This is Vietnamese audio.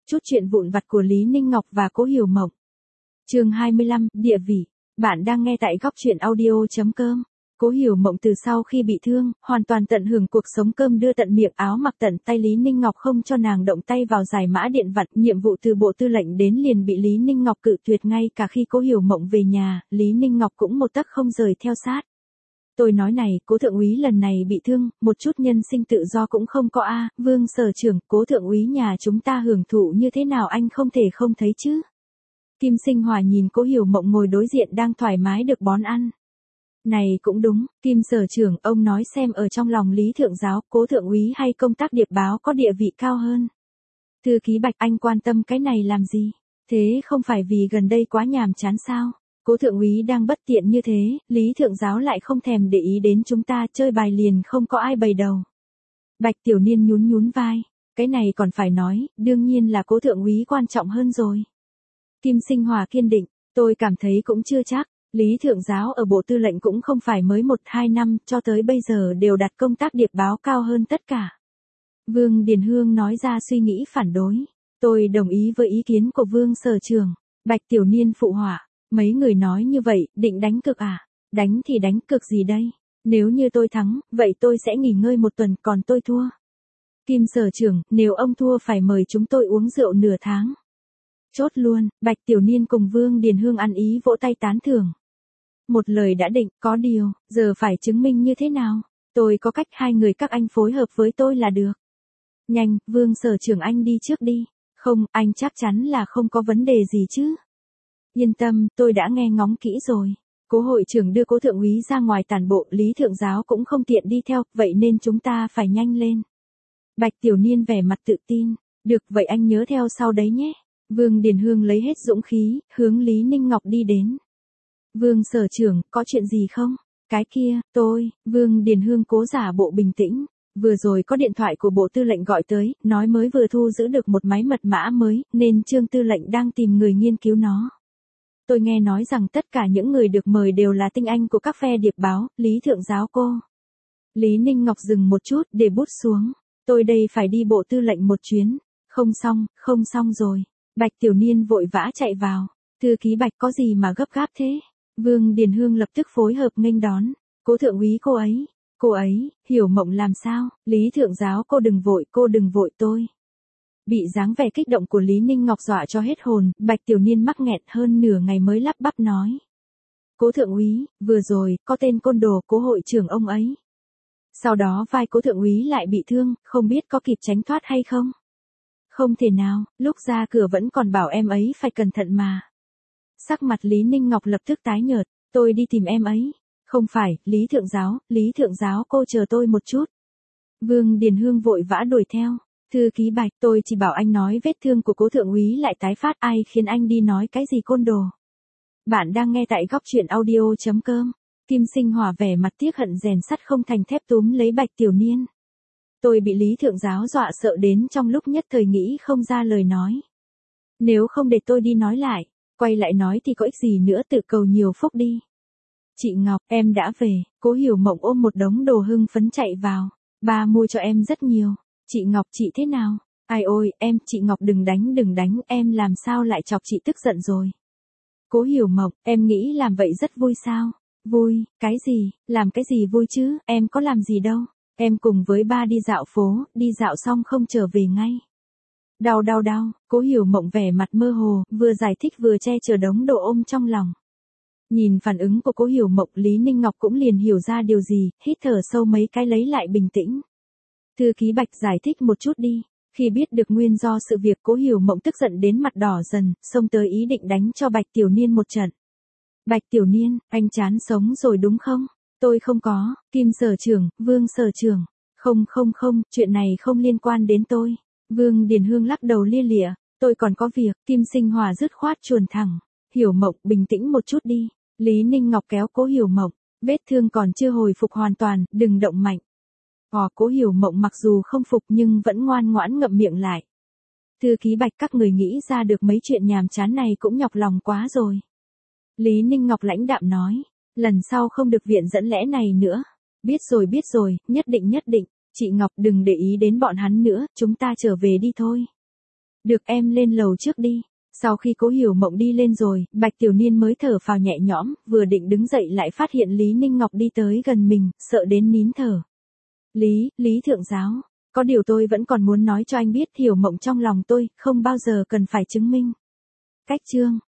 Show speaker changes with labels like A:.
A: Chút chuyện vụn vặt của Lý Ninh Ngọc và Cố Hiểu Mộng. Chương 25, địa vị. Bạn đang nghe tại góc truyện audio.com. Cố Hiểu Mộng từ sau khi bị thương, hoàn toàn tận hưởng cuộc sống cơm đưa tận miệng áo mặc tận tay. Lý Ninh Ngọc không cho nàng động tay vào giải mã điện vặt. Nhiệm vụ từ bộ tư lệnh đến liền bị Lý Ninh Ngọc cự tuyệt. Ngay cả khi Cố Hiểu Mộng về nhà, Lý Ninh Ngọc cũng một tấc không rời theo sát. Tôi nói này, Cố thượng úy lần này bị thương, một chút nhân sinh tự do cũng không có a. Vương sở trưởng, Cố thượng úy nhà chúng ta hưởng thụ như thế nào anh không thể không thấy chứ. Kim Sinh Hòa nhìn Cố Hiểu Mộng ngồi đối diện đang thoải mái được bón ăn. Này cũng đúng, Kim sở trưởng, ông nói xem ở trong lòng Lý thượng giáo, Cố thượng úy hay công tác điệp báo có địa vị cao hơn. Thư ký Bạch, anh quan tâm cái này làm gì? Thế không phải vì gần đây quá nhàm chán sao? Cố thượng úy đang bất tiện như thế, Lý thượng giáo lại không thèm để ý đến chúng ta, chơi bài liền không có ai bày đầu. Bạch Tiểu Niên nhún nhún vai, cái này còn phải nói, đương nhiên là Cố thượng úy quan trọng hơn rồi. Kim Sinh Hòa kiên định, tôi cảm thấy cũng chưa chắc, Lý thượng giáo ở bộ tư lệnh cũng không phải mới 1-2 năm, cho tới bây giờ đều đặt công tác điệp báo cao hơn tất cả. Vương Điền Hương nói ra suy nghĩ phản đối, tôi đồng ý với ý kiến của Vương sở trưởng. Bạch Tiểu Niên phụ họa. Mấy người nói như vậy, định đánh cược à? Đánh thì đánh cược gì đây? Nếu như tôi thắng, vậy tôi sẽ nghỉ ngơi một tuần, còn tôi thua. Kim sở trưởng, nếu ông thua phải mời chúng tôi uống rượu nửa tháng. Chốt luôn, Bạch Tiểu Niên cùng Vương Điền Hương ăn ý vỗ tay tán thưởng. Một lời đã định, có điều, giờ phải chứng minh như thế nào? Tôi có cách, hai người các anh phối hợp với tôi là được. Nhanh, Vương sở trưởng anh đi trước đi. Không, anh chắc chắn là không có vấn đề gì chứ. Yên tâm, tôi đã nghe ngóng kỹ rồi. Cố hội trưởng đưa Cố thượng úy ra ngoài tản bộ, Lý thượng giáo cũng không tiện đi theo, vậy nên chúng ta phải nhanh lên. Bạch Tiểu Niên vẻ mặt tự tin, được vậy anh nhớ theo sau đấy nhé. Vương Điền Hương lấy hết dũng khí, hướng Lý Ninh Ngọc đi đến. Vương sở trưởng, có chuyện gì không? Cái kia, Vương Điền Hương cố giả bộ bình tĩnh. Vừa rồi có điện thoại của bộ tư lệnh gọi tới, nói mới vừa thu giữ được một máy mật mã mới, nên Trương tư lệnh đang tìm người nghiên cứu nó. Tôi nghe nói rằng tất cả những người được mời đều là tinh anh của các phe điệp báo, Lý thượng giáo cô. Lý Ninh Ngọc dừng một chút để bút xuống. Tôi đây phải đi bộ tư lệnh một chuyến. Không xong rồi. Bạch Tiểu Niên vội vã chạy vào. Thư ký Bạch có gì mà gấp gáp thế? Vương Điền Hương lập tức phối hợp nghênh đón. Cố thượng úy cô ấy, Hiểu Mộng làm sao? Lý thượng giáo cô đừng vội tôi. Bị dáng vẻ kích động của Lý Ninh Ngọc dọa cho hết hồn, Bạch Tiểu Niên mắc nghẹn hơn nửa ngày mới lắp bắp nói. Cố thượng úy, vừa rồi, có tên côn đồ Cố hội trưởng ông ấy. Sau đó vai Cố thượng úy lại bị thương, không biết có kịp tránh thoát hay không? Không thể nào, lúc ra cửa vẫn còn bảo em ấy phải cẩn thận mà. Sắc mặt Lý Ninh Ngọc lập tức tái nhợt, tôi đi tìm em ấy. Không phải, Lý thượng giáo cô chờ tôi một chút. Vương Điền Hương vội vã đuổi theo. Thư ký Bạch, tôi chỉ bảo anh nói vết thương của Cố thượng úy lại tái phát, ai khiến anh đi nói cái gì côn đồ. Bạn đang nghe tại góc truyện audio.com. Kim Sinh Hòa vẻ mặt tiếc hận rèn sắt không thành thép túm lấy Bạch Tiểu Niên. Tôi bị Lý thượng giáo dọa sợ đến trong lúc nhất thời nghĩ không ra lời nói. Nếu không để tôi đi nói lại, quay lại nói thì có ích gì nữa, tự cầu nhiều phúc đi. Chị Ngọc, em đã về. Cố Hiểu Mộng ôm một đống đồ hưng phấn chạy vào. Ba mua cho em rất nhiều. Chị Ngọc, chị thế nào? Ai ôi, chị Ngọc đừng đánh, em làm sao lại chọc chị tức giận rồi. Cố Hiểu Mộng, em nghĩ làm vậy rất vui sao? Vui, cái gì, làm cái gì vui chứ, em có làm gì đâu. Em cùng với ba đi dạo phố, đi dạo xong không trở về ngay. Đau, Cố Hiểu Mộng vẻ mặt mơ hồ, vừa giải thích vừa che chở đống đồ ôm trong lòng. Nhìn phản ứng của Cố Hiểu Mộng, Lý Ninh Ngọc cũng liền hiểu ra điều gì, hít thở sâu mấy cái lấy lại bình tĩnh. Thư ký Bạch giải thích một chút đi. Khi biết được nguyên do sự việc, Cố Hiểu Mộng tức giận đến mặt đỏ dần, xông tới ý định đánh cho Bạch Tiểu Niên một trận. Bạch Tiểu Niên, anh chán sống rồi đúng không? Tôi không có, Kim sở trưởng, Vương sở trưởng. Không, chuyện này không liên quan đến tôi. Vương Điền Hương lắc đầu lia lịa, tôi còn có việc. Kim Sinh Hòa dứt khoát chuồn thẳng. Hiểu Mộng, bình tĩnh một chút đi. Lý Ninh Ngọc kéo Cố Hiểu Mộng, vết thương còn chưa hồi phục hoàn toàn, đừng động mạnh. Cố Hiểu Mộng mặc dù không phục nhưng vẫn ngoan ngoãn ngậm miệng lại. Thư ký Bạch, các người nghĩ ra được mấy chuyện nhàm chán này cũng nhọc lòng quá rồi. Lý Ninh Ngọc lãnh đạm nói, lần sau không được viện dẫn lẽ này nữa. Biết rồi, nhất định. Chị Ngọc đừng để ý đến bọn hắn nữa, chúng ta trở về đi thôi. Được em lên lầu trước đi. Sau khi Cố Hiểu Mộng đi lên rồi, Bạch Tiểu Niên mới thở phào nhẹ nhõm, vừa định đứng dậy lại phát hiện Lý Ninh Ngọc đi tới gần mình, sợ đến nín thở. Lý thượng giáo, có điều tôi vẫn còn muốn nói cho anh biết Hiểu Mộng trong lòng tôi, không bao giờ cần phải chứng minh. Cách chương